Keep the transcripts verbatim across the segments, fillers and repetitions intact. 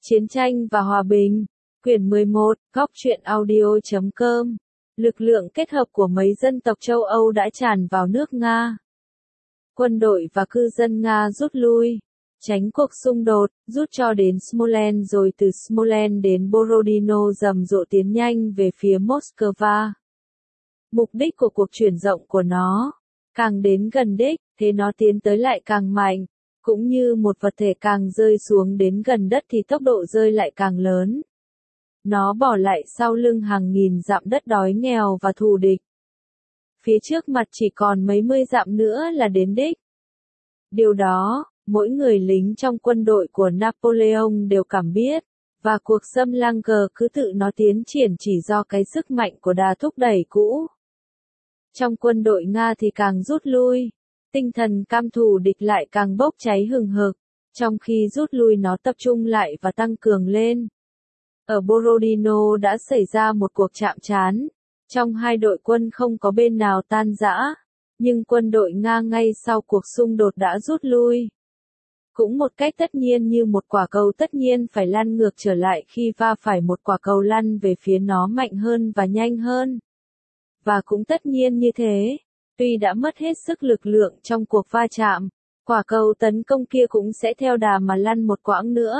Chiến tranh và hòa bình. Quyển mười một, góc truyện audio chấm com. Lực lượng kết hợp của mấy dân tộc châu Âu đã tràn vào nước Nga. Quân đội và cư dân Nga rút lui, tránh cuộc xung đột, rút cho đến Smolensk rồi từ Smolensk đến Borodino rầm rộ tiến nhanh về phía Moscow. Mục đích của cuộc chuyển rộng của nó, càng đến gần đích, thế nó tiến tới lại càng mạnh, cũng như một vật thể càng rơi xuống đến gần đất thì tốc độ rơi lại càng lớn. Nó bỏ lại sau lưng hàng nghìn dặm đất đói nghèo và thù địch. Phía trước mặt chỉ còn mấy mươi dặm nữa là đến đích. Điều đó, mỗi người lính trong quân đội của Napoleon đều cảm biết, và cuộc xâm lăng cờ cứ tự nó tiến triển chỉ do cái sức mạnh của đà thúc đẩy cũ. Trong quân đội Nga thì càng rút lui, tinh thần cam thù địch lại càng bốc cháy hừng hực, trong khi rút lui nó tập trung lại và tăng cường lên. Ở Borodino đã xảy ra một cuộc chạm trán, trong hai đội quân không có bên nào tan rã, nhưng quân đội Nga ngay sau cuộc xung đột đã rút lui. Cũng một cách tất nhiên như một quả cầu tất nhiên phải lăn ngược trở lại khi va phải một quả cầu lăn về phía nó mạnh hơn và nhanh hơn. Và cũng tất nhiên như thế, tuy đã mất hết sức lực lượng trong cuộc va chạm, quả cầu tấn công kia cũng sẽ theo đà mà lăn một quãng nữa.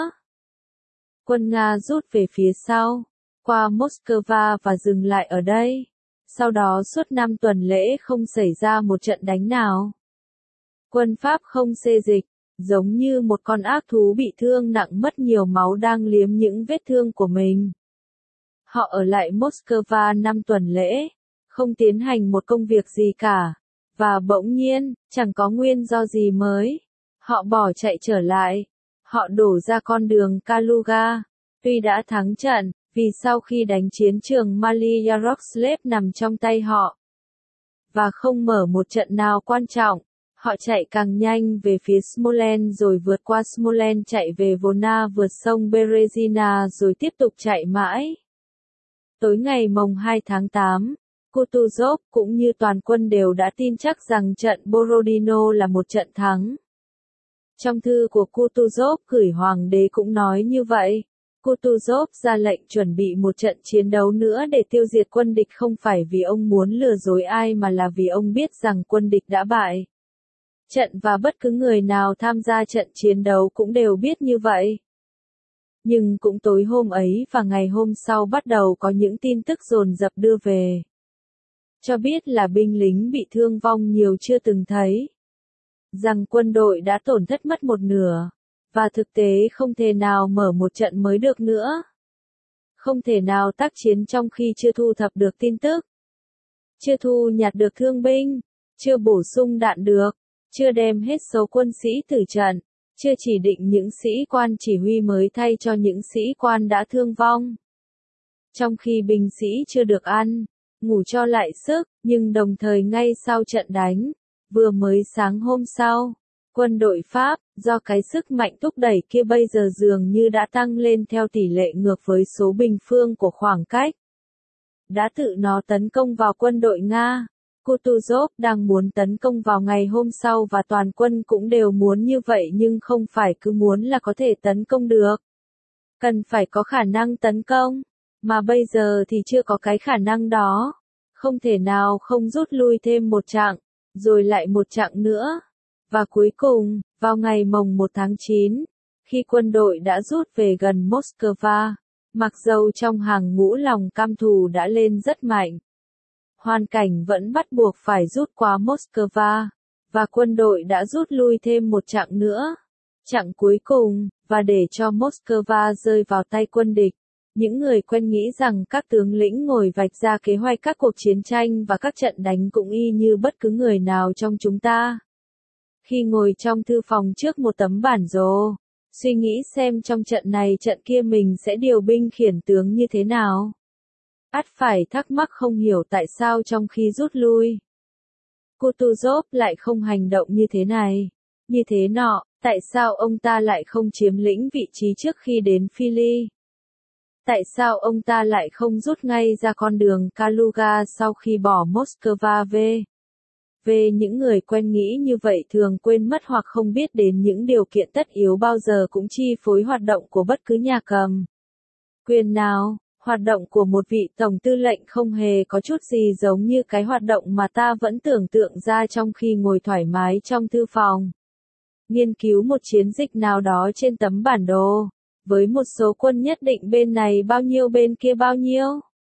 Quân Nga rút về phía sau, qua Moscow và dừng lại ở đây. Sau đó suốt năm tuần lễ không xảy ra một trận đánh nào. Quân Pháp không xê dịch, giống như một con ác thú bị thương nặng mất nhiều máu đang liếm những vết thương của mình. Họ ở lại Moscow năm tuần lễ, không tiến hành một công việc gì cả, và bỗng nhiên, chẳng có nguyên do gì mới. Họ bỏ chạy trở lại, họ đổ ra con đường Kaluga, tuy đã thắng trận, vì sau khi đánh chiến trường Mali Yaroslav nằm trong tay họ, và không mở một trận nào quan trọng, họ chạy càng nhanh về phía Smolensk rồi vượt qua Smolensk chạy về Volna vượt sông Berezina rồi tiếp tục chạy mãi. Tối ngày mồng hai tháng tám, Kutuzov cũng như toàn quân đều đã tin chắc rằng trận Borodino là một trận thắng. Trong thư của Kutuzov gửi hoàng đế cũng nói như vậy. Kutuzov ra lệnh chuẩn bị một trận chiến đấu nữa để tiêu diệt quân địch không phải vì ông muốn lừa dối ai mà là vì ông biết rằng quân địch đã bại. Trận và bất cứ người nào tham gia trận chiến đấu cũng đều biết như vậy. Nhưng cũng tối hôm ấy và ngày hôm sau bắt đầu có những tin tức dồn dập đưa về. Cho biết là binh lính bị thương vong nhiều chưa từng thấy. Rằng quân đội đã tổn thất mất một nửa. Và thực tế không thể nào mở một trận mới được nữa. Không thể nào tác chiến trong khi chưa thu thập được tin tức. Chưa thu nhặt được thương binh. Chưa bổ sung đạn được. Chưa đem hết số quân sĩ tử trận. Chưa chỉ định những sĩ quan chỉ huy mới thay cho những sĩ quan đã thương vong. Trong khi binh sĩ chưa được ăn, ngủ cho lại sức, nhưng đồng thời ngay sau trận đánh, vừa mới sáng hôm sau, quân đội Pháp, do cái sức mạnh thúc đẩy kia bây giờ dường như đã tăng lên theo tỷ lệ ngược với số bình phương của khoảng cách, đã tự nó tấn công vào quân đội Nga. Kutuzov đang muốn tấn công vào ngày hôm sau và toàn quân cũng đều muốn như vậy nhưng không phải cứ muốn là có thể tấn công được. Cần phải có khả năng tấn công, mà bây giờ thì chưa có cái khả năng đó. Không thể nào không rút lui thêm một chặng, rồi lại một chặng nữa. Và cuối cùng, vào ngày mồng một tháng chín, khi quân đội đã rút về gần Moscow, mặc dầu trong hàng ngũ lòng cam thù đã lên rất mạnh, hoàn cảnh vẫn bắt buộc phải rút qua Moscow, và quân đội đã rút lui thêm một chặng nữa, chặng cuối cùng, và để cho Moscow rơi vào tay quân địch. Những người quen nghĩ rằng các tướng lĩnh ngồi vạch ra kế hoạch các cuộc chiến tranh và các trận đánh cũng y như bất cứ người nào trong chúng ta. Khi ngồi trong thư phòng trước một tấm bản đồ, suy nghĩ xem trong trận này trận kia mình sẽ điều binh khiển tướng như thế nào. Ắt phải thắc mắc không hiểu tại sao trong khi rút lui, Kutuzov lại không hành động như thế này, như thế nọ, tại sao ông ta lại không chiếm lĩnh vị trí trước khi đến Philly. Tại sao ông ta lại không rút ngay ra con đường Kaluga sau khi bỏ Moscow về? Về những người quen nghĩ như vậy thường quên mất hoặc không biết đến những điều kiện tất yếu bao giờ cũng chi phối hoạt động của bất cứ nhà cầm quyền nào. Hoạt động của một vị tổng tư lệnh không hề có chút gì giống như cái hoạt động mà ta vẫn tưởng tượng ra trong khi ngồi thoải mái trong thư phòng. Nghiên cứu một chiến dịch nào đó trên tấm bản đồ, với một số quân nhất định bên này bao nhiêu bên kia bao nhiêu.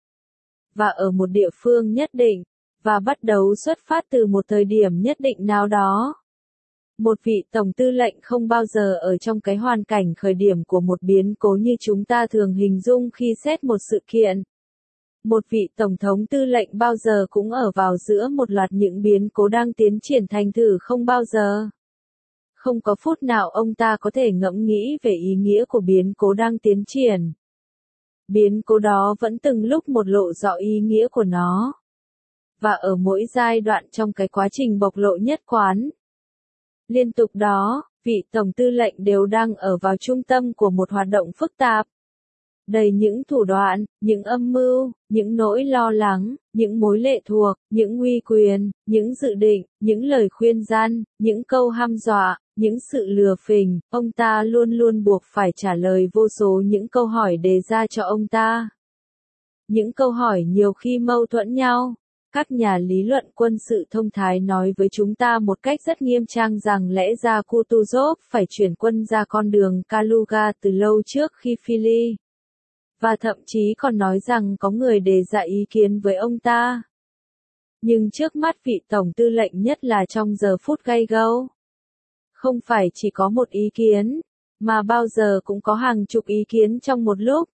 Và ở một địa phương nhất định, và bắt đầu xuất phát từ một thời điểm nhất định nào đó. Một vị tổng tư lệnh không bao giờ ở trong cái hoàn cảnh khởi điểm của một biến cố như chúng ta thường hình dung khi xét một sự kiện. Một vị tổng thống tư lệnh bao giờ cũng ở vào giữa một loạt những biến cố đang tiến triển thành thử không bao giờ. Không có phút nào ông ta có thể ngẫm nghĩ về ý nghĩa của biến cố đang tiến triển. Biến cố đó vẫn từng lúc một lộ rõ ý nghĩa của nó. Và ở mỗi giai đoạn trong cái quá trình bộc lộ nhất quán liên tục đó, vị tổng tư lệnh đều đang ở vào trung tâm của một hoạt động phức tạp. Đầy những thủ đoạn, những âm mưu, những nỗi lo lắng, những mối lệ thuộc, những uy quyền, những dự định, những lời khuyên gian, những câu hăm dọa, những sự lừa phỉnh. Ông ta luôn luôn buộc phải trả lời vô số những câu hỏi đề ra cho ông ta. Những câu hỏi nhiều khi mâu thuẫn nhau. Các nhà lý luận quân sự thông thái nói với chúng ta một cách rất nghiêm trang rằng lẽ ra Kutuzov phải chuyển quân ra con đường Kaluga từ lâu trước khi Philly. Và thậm chí còn nói rằng có người đề ra ý kiến với ông ta. Nhưng trước mắt vị tổng tư lệnh nhất là trong giờ phút gay go. Không phải chỉ có một ý kiến, mà bao giờ cũng có hàng chục ý kiến trong một lúc.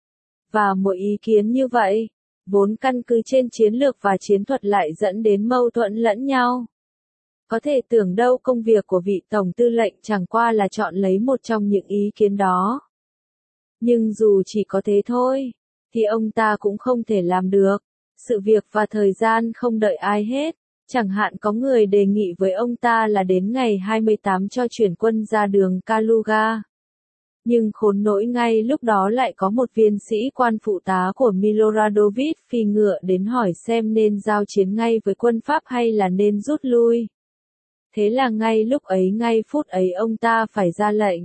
Và mỗi ý kiến như vậy, vốn căn cứ trên chiến lược và chiến thuật lại dẫn đến mâu thuẫn lẫn nhau. Có thể tưởng đâu công việc của vị tổng tư lệnh chẳng qua là chọn lấy một trong những ý kiến đó. Nhưng dù chỉ có thế thôi, thì ông ta cũng không thể làm được. Sự việc và thời gian không đợi ai hết. Chẳng hạn có người đề nghị với ông ta là đến ngày hai mươi tám cho chuyển quân ra đường Kaluga. Nhưng khốn nỗi ngay lúc đó lại có một viên sĩ quan phụ tá của Miloradovich phi ngựa đến hỏi xem nên giao chiến ngay với quân Pháp hay là nên rút lui. Thế là ngay lúc ấy ngay phút ấy ông ta phải ra lệnh.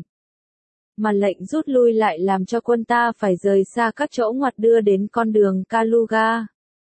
Mà lệnh rút lui lại làm cho quân ta phải rời xa các chỗ ngoặt đưa đến con đường Kaluga.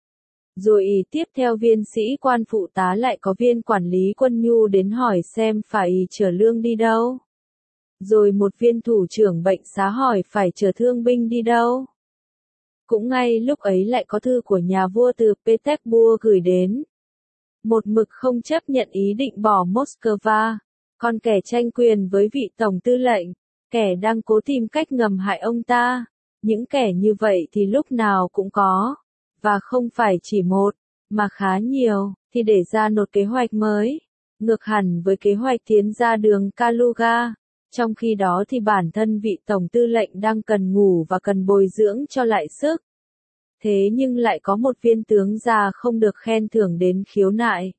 Rồi ý tiếp theo viên sĩ quan phụ tá lại có viên quản lý quân nhu đến hỏi xem phải chở lương đi đâu. Rồi một viên thủ trưởng bệnh xá hỏi phải chở thương binh đi đâu. Cũng ngay lúc ấy lại có thư của nhà vua từ Petersburg gửi đến. Một mực không chấp nhận ý định bỏ Moscow. Còn kẻ tranh quyền với vị tổng tư lệnh, kẻ đang cố tìm cách ngầm hại ông ta. Những kẻ như vậy thì lúc nào cũng có. Và không phải chỉ một, mà khá nhiều, thì để ra một kế hoạch mới. Ngược hẳn với kế hoạch tiến ra đường Kaluga. Trong khi đó thì bản thân vị tổng tư lệnh đang cần ngủ và cần bồi dưỡng cho lại sức. Thế nhưng lại có một viên tướng già không được khen thưởng đến khiếu nại.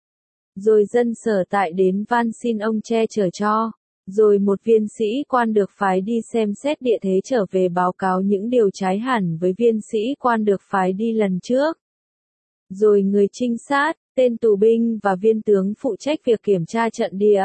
Rồi dân sở tại đến van xin ông che chở cho. Rồi một viên sĩ quan được phái đi xem xét địa thế trở về báo cáo những điều trái hẳn với viên sĩ quan được phái đi lần trước. Rồi người trinh sát, tên tù binh và viên tướng phụ trách việc kiểm tra trận địa.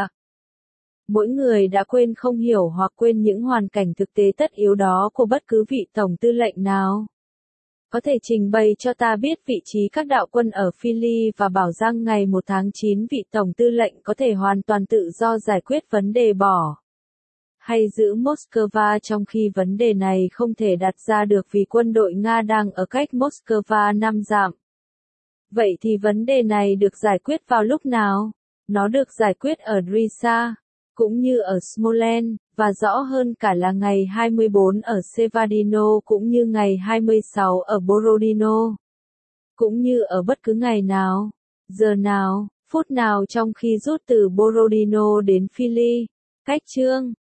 Mỗi người đã quên không hiểu hoặc quên những hoàn cảnh thực tế tất yếu đó của bất cứ vị tổng tư lệnh nào. Có thể trình bày cho ta biết vị trí các đạo quân ở Philly và bảo rằng ngày một tháng chín vị tổng tư lệnh có thể hoàn toàn tự do giải quyết vấn đề bỏ hay giữ Moscow trong khi vấn đề này không thể đặt ra được vì quân đội Nga đang ở cách Moscow năm dặm. Vậy thì vấn đề này được giải quyết vào lúc nào? Nó được giải quyết ở Drisa, cũng như ở Smolensk, và rõ hơn cả là ngày hai mươi bốn ở Severdino cũng như ngày hai mươi sáu ở Borodino. Cũng như ở bất cứ ngày nào, giờ nào, phút nào trong khi rút từ Borodino đến Philly. Cách chương